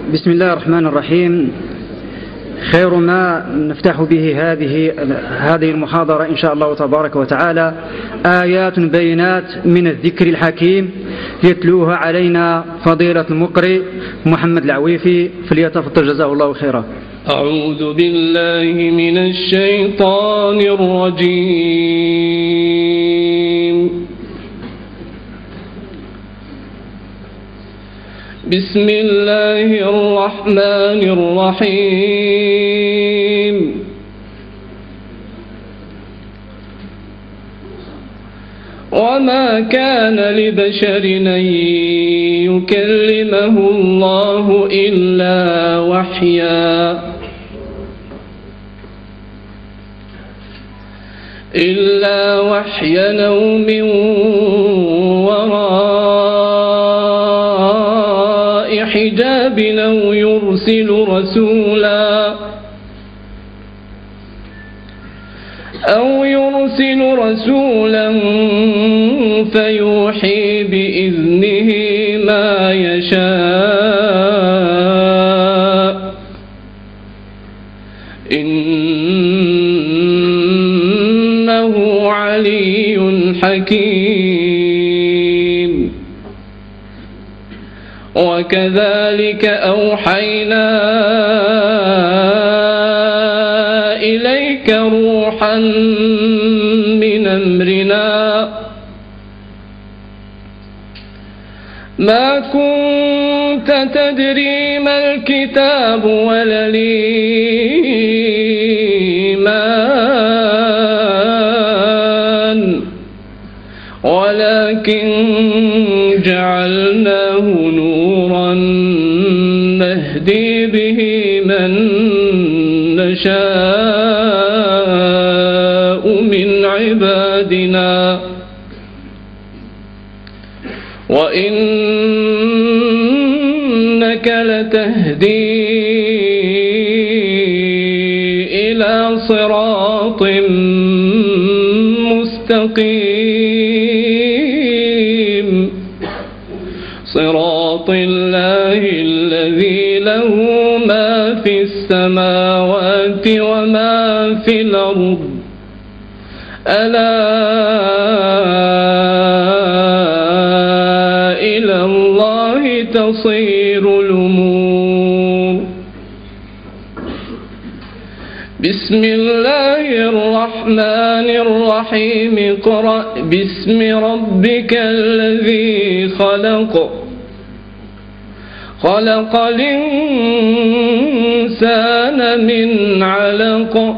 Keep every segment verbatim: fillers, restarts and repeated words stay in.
بسم الله الرحمن الرحيم. خير ما نفتح به هذه هذه المحاضرة إن شاء الله تبارك وتعالى آيات بينات من الذكر الحكيم يتلوها علينا فضيلة المقرئ محمد العويفي، فليتفضل جزاه الله خيرا. أعوذ بالله من الشيطان الرجيم. بسم الله الرحمن الرحيم. وما كان لبشر أن يكلمه الله إلا وحيا إلا وحيا أو من وراء حجاب أو يرسل رسولا أو يرسل رسولا فيوحي بإذنه ما يشاء إنه علي حكيم. وكذلك أوحينا إليك روحا من أمرنا ما كنت تدري ما الكتاب ولا الإيمان ولكن جعلناه نورا نهدي به من نشاء من عبادنا وإنك لتهدي إلى صراط مستقيم صراط الله الذي له ما في السماوات وما في الأرض ألا إلى الله تصير الأمور. بسم الله الرحمن الرحيم. اقرأ باسم ربك الذي خلق خلق الإنسان من علق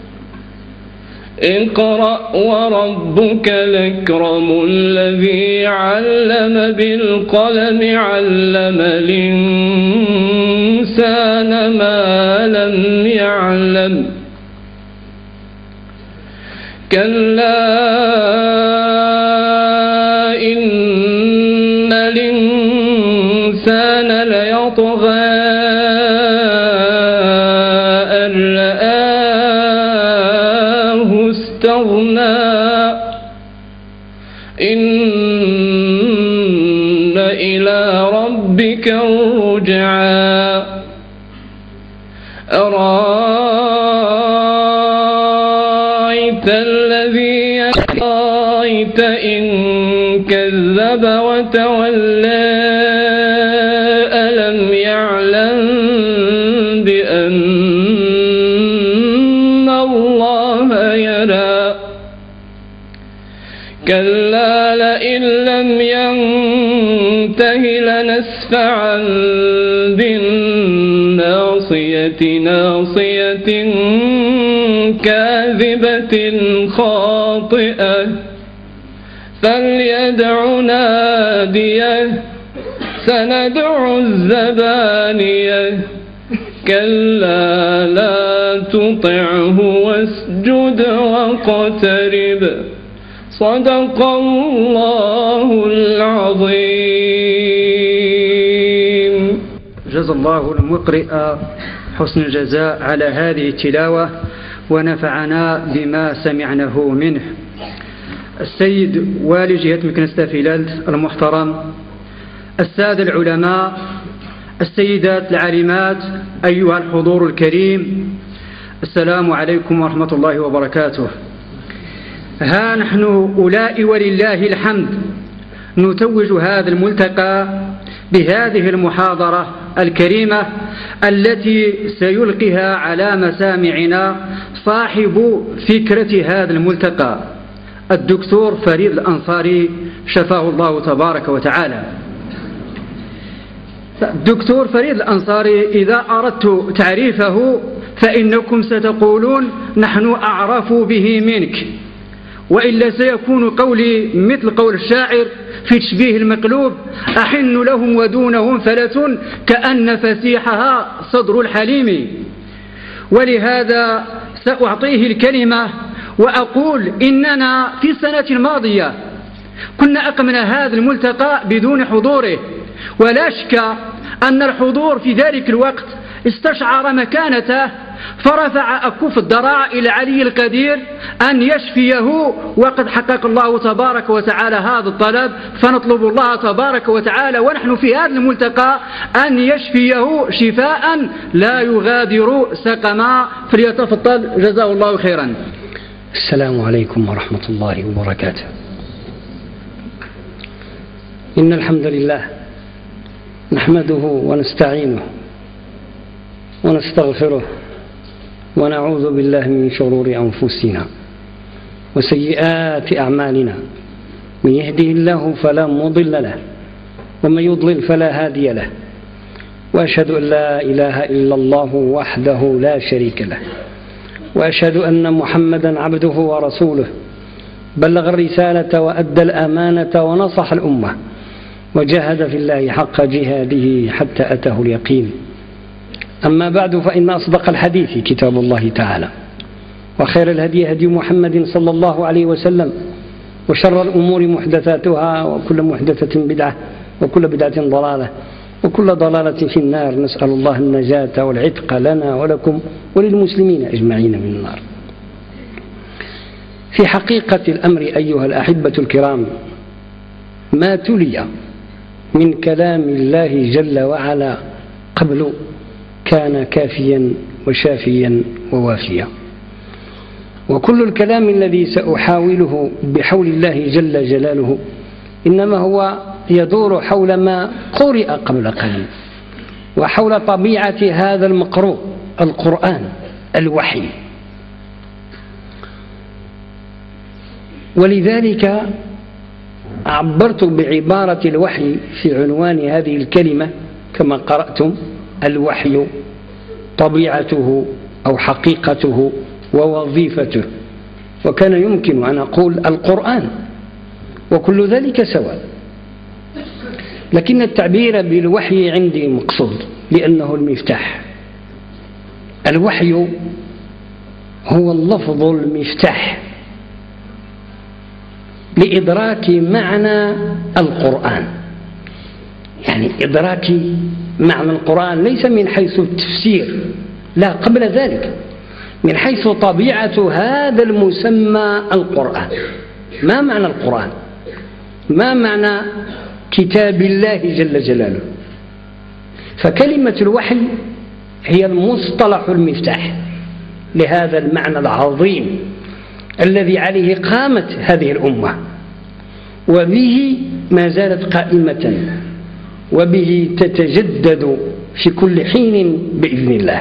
اقرأ وربك الأكرم الذي علم بالقلم علم الإنسان ما لم يعلم كلا إن الإنسان ليطغى أن رآه استغنى إن إلى ربك الرجعى أرأيت الذي أرأيت إن كذب وتولى ألم يعلم بأن الله يرى كلا لئن لم ينته لنسفعا بالناصية ناصية كاذبة خاطئة فليدع ناديه سندع الزبانية كلا لا تطعه واسجد واقترب. صدق الله العظيم. جزا الله المقرئ حسن الجزاء على هذه التلاوة ونفعنا بما سمعناه منه. السيد والي جهة مكنسة فيلالت المحترم، السادة العلماء، السيدات العالمات، أيها الحضور الكريم، السلام عليكم ورحمة الله وبركاته. ها نحن أولئك ولله الحمد نتوج هذا الملتقى بهذه المحاضرة الكريمة التي سيلقيها على مسامعنا صاحب فكرة هذا الملتقى الدكتور فريد الأنصاري شفاه الله تبارك وتعالى. الدكتور فريد الأنصاري إذا أردت تعريفه فإنكم ستقولون نحن أعرف به منك، وإلا سيكون قولي مثل قول الشاعر في تشبيه المقلوب: أحن لهم ودونهم فلة كأن فسيحها صدر الحليم. ولهذا سأعطيه الكلمة وأقول إننا في السنة الماضية كنا أقمنا هذا الملتقى بدون حضوره، ولا شك أن الحضور في ذلك الوقت استشعر مكانته فرفع أكف الضراع إلى علي القدير أن يشفيه، وقد حقق الله تبارك وتعالى هذا الطلب، فنطلب الله تبارك وتعالى ونحن في هذا الملتقى أن يشفيه شفاء لا يغادر سقما. فليتفضل جزاه الله خيرا. السلام عليكم ورحمة الله وبركاته. إن الحمد لله نحمده ونستعينه ونستغفره ونعوذ بالله من شرور أنفسنا وسيئات أعمالنا، من يهده الله فلا مضل له ومن يضلل فلا هادي له، وأشهد أن لا إله إلا الله وحده لا شريك له، وأشهد أن محمدا عبده ورسوله، بلغ الرسالة وأدى الأمانة ونصح الأمة وجاهد في الله حق جهاده حتى أتاه اليقين. أما بعد، فإن أصدق الحديث كتاب الله تعالى، وخير الهدي هدي محمد صلى الله عليه وسلم، وشر الأمور محدثاتها، وكل محدثة بدعة، وكل بدعة ضلالة، وكل ضلالة في النار. نسأل الله النجاة والعتق لنا ولكم وللمسلمين أجمعين من النار. في حقيقة الأمر أيها الأحبة الكرام، ما تلي من كلام الله جل وعلا قبل كان كافيا وشافيا ووافيا، وكل الكلام الذي سأحاوله بحول الله جل جلاله إنما هو يدور حول ما قرئ قبل قليل، وحول طبيعة هذا المقروء القرآن الوحي. ولذلك عبرت بعبارة الوحي في عنوان هذه الكلمة كما قرأتم: الوحي طبيعته أو حقيقته ووظيفته. وكان يمكن أن أقول القرآن، وكل ذلك سواء، لكن التعبير بالوحي عندي مقصود لأنه المفتاح. الوحي هو اللفظ المفتاح لإدراك معنى القرآن، يعني إدراك معنى القرآن ليس من حيث التفسير، لا، قبل ذلك من حيث طبيعة هذا المسمى القرآن. ما معنى القرآن؟ ما معنى كتاب الله جل جلاله؟ فكلمة الوحي هي المصطلح المفتاح لهذا المعنى العظيم الذي عليه قامت هذه الأمة، وبه ما زالت قائمة، وبه تتجدد في كل حين بإذن الله.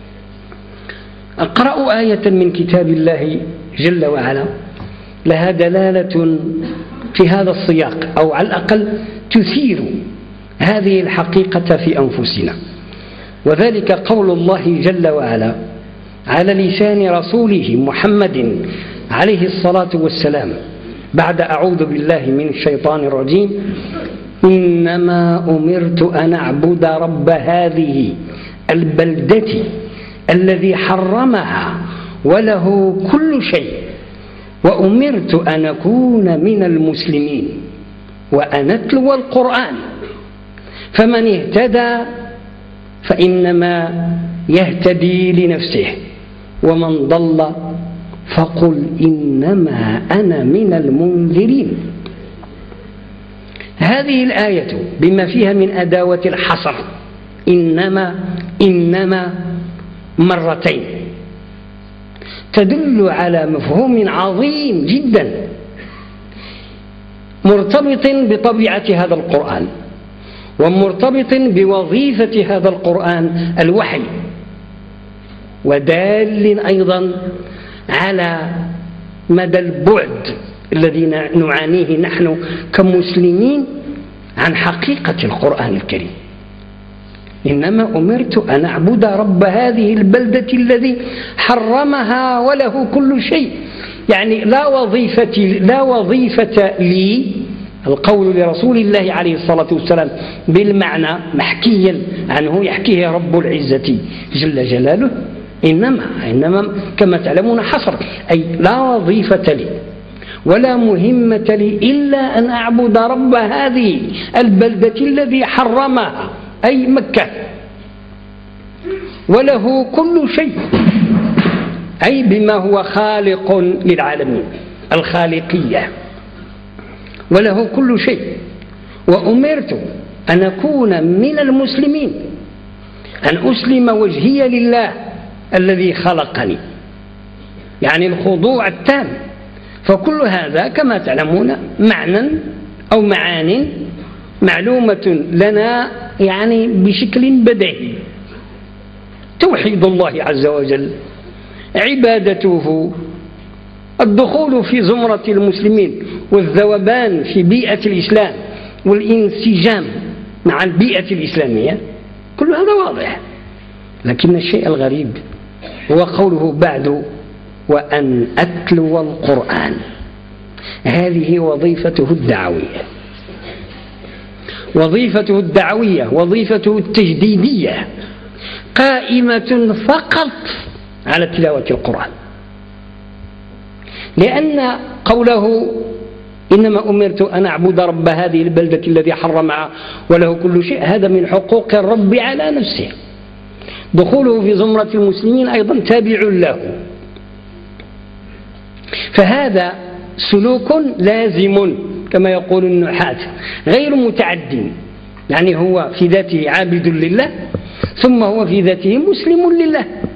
أقرأ آية من كتاب الله جل وعلا لها دلالة في هذا السياق، أو على الأقل تثير هذه الحقيقة في أنفسنا، وذلك قول الله جل وعلا على لسان رسوله محمد عليه الصلاة والسلام بعد أعوذ بالله من الشيطان الرجيم: إنما أمرت أن أعبد رب هذه البلدة الذي حرمها وله كل شيء، وأمرت أن أكون من المسلمين وأن أتلو القرآن، فمن اهتدى فإنما يهتدي لنفسه، ومن ضل فقل إنما أنا من المنذرين. هذه الآية بما فيها من أداوة الحصر إنما إنما مرتين تدل على مفهوم عظيم جدا مرتبط بطبيعة هذا القرآن ومرتبط بوظيفة هذا القرآن الوحي، ودال أيضا على مدى البعد الذي نعانيه نحن كمسلمين عن حقيقة القرآن الكريم. إنما أمرت أن أعبد رب هذه البلدة الذي حرمها وله كل شيء، يعني لا وظيفة, لا وظيفة لي، القول لرسول الله عليه الصلاة والسلام بالمعنى محكيا عنه يحكيه رب العزة جل جلاله، إنما, إنما كما تعلمون حصر، أي لا وظيفة لي ولا مهمة لي إلا أن أعبد رب هذه البلدة الذي حرمها، أي مكة، وله كل شيء، أي بما هو خالق للعالمين، الخالقية، وله كل شيء. وأمرت أن أكون من المسلمين، أن أسلم وجهي لله الذي خلقني، يعني الخضوع التام. فكل هذا كما تعلمون معنى أو معان معلومة لنا يعني بشكل بديهي: توحيد الله عز وجل، عبادته، الدخول في زمرة المسلمين والذوبان في بيئة الإسلام والانسجام مع البيئة الإسلامية، كل هذا واضح. لكن الشيء الغريب هو قوله بعد: وأن أتلو القرآن. هذه وظيفته الدعوية، وظيفته الدعوية، وظيفته التجديدية، قائمة فقط على تلاوة القرآن. لأن قوله إنما أمرت أن أعبد رب هذه البلدة الذي حرمها وله كل شيء، هذا من حقوق الرب على نفسه. دخوله في زمرة المسلمين أيضا تابع له، فهذا سلوك لازم كما يقول النحاة، غير متعد، يعني هو في ذاته عابد لله، ثم هو في ذاته مسلم لله.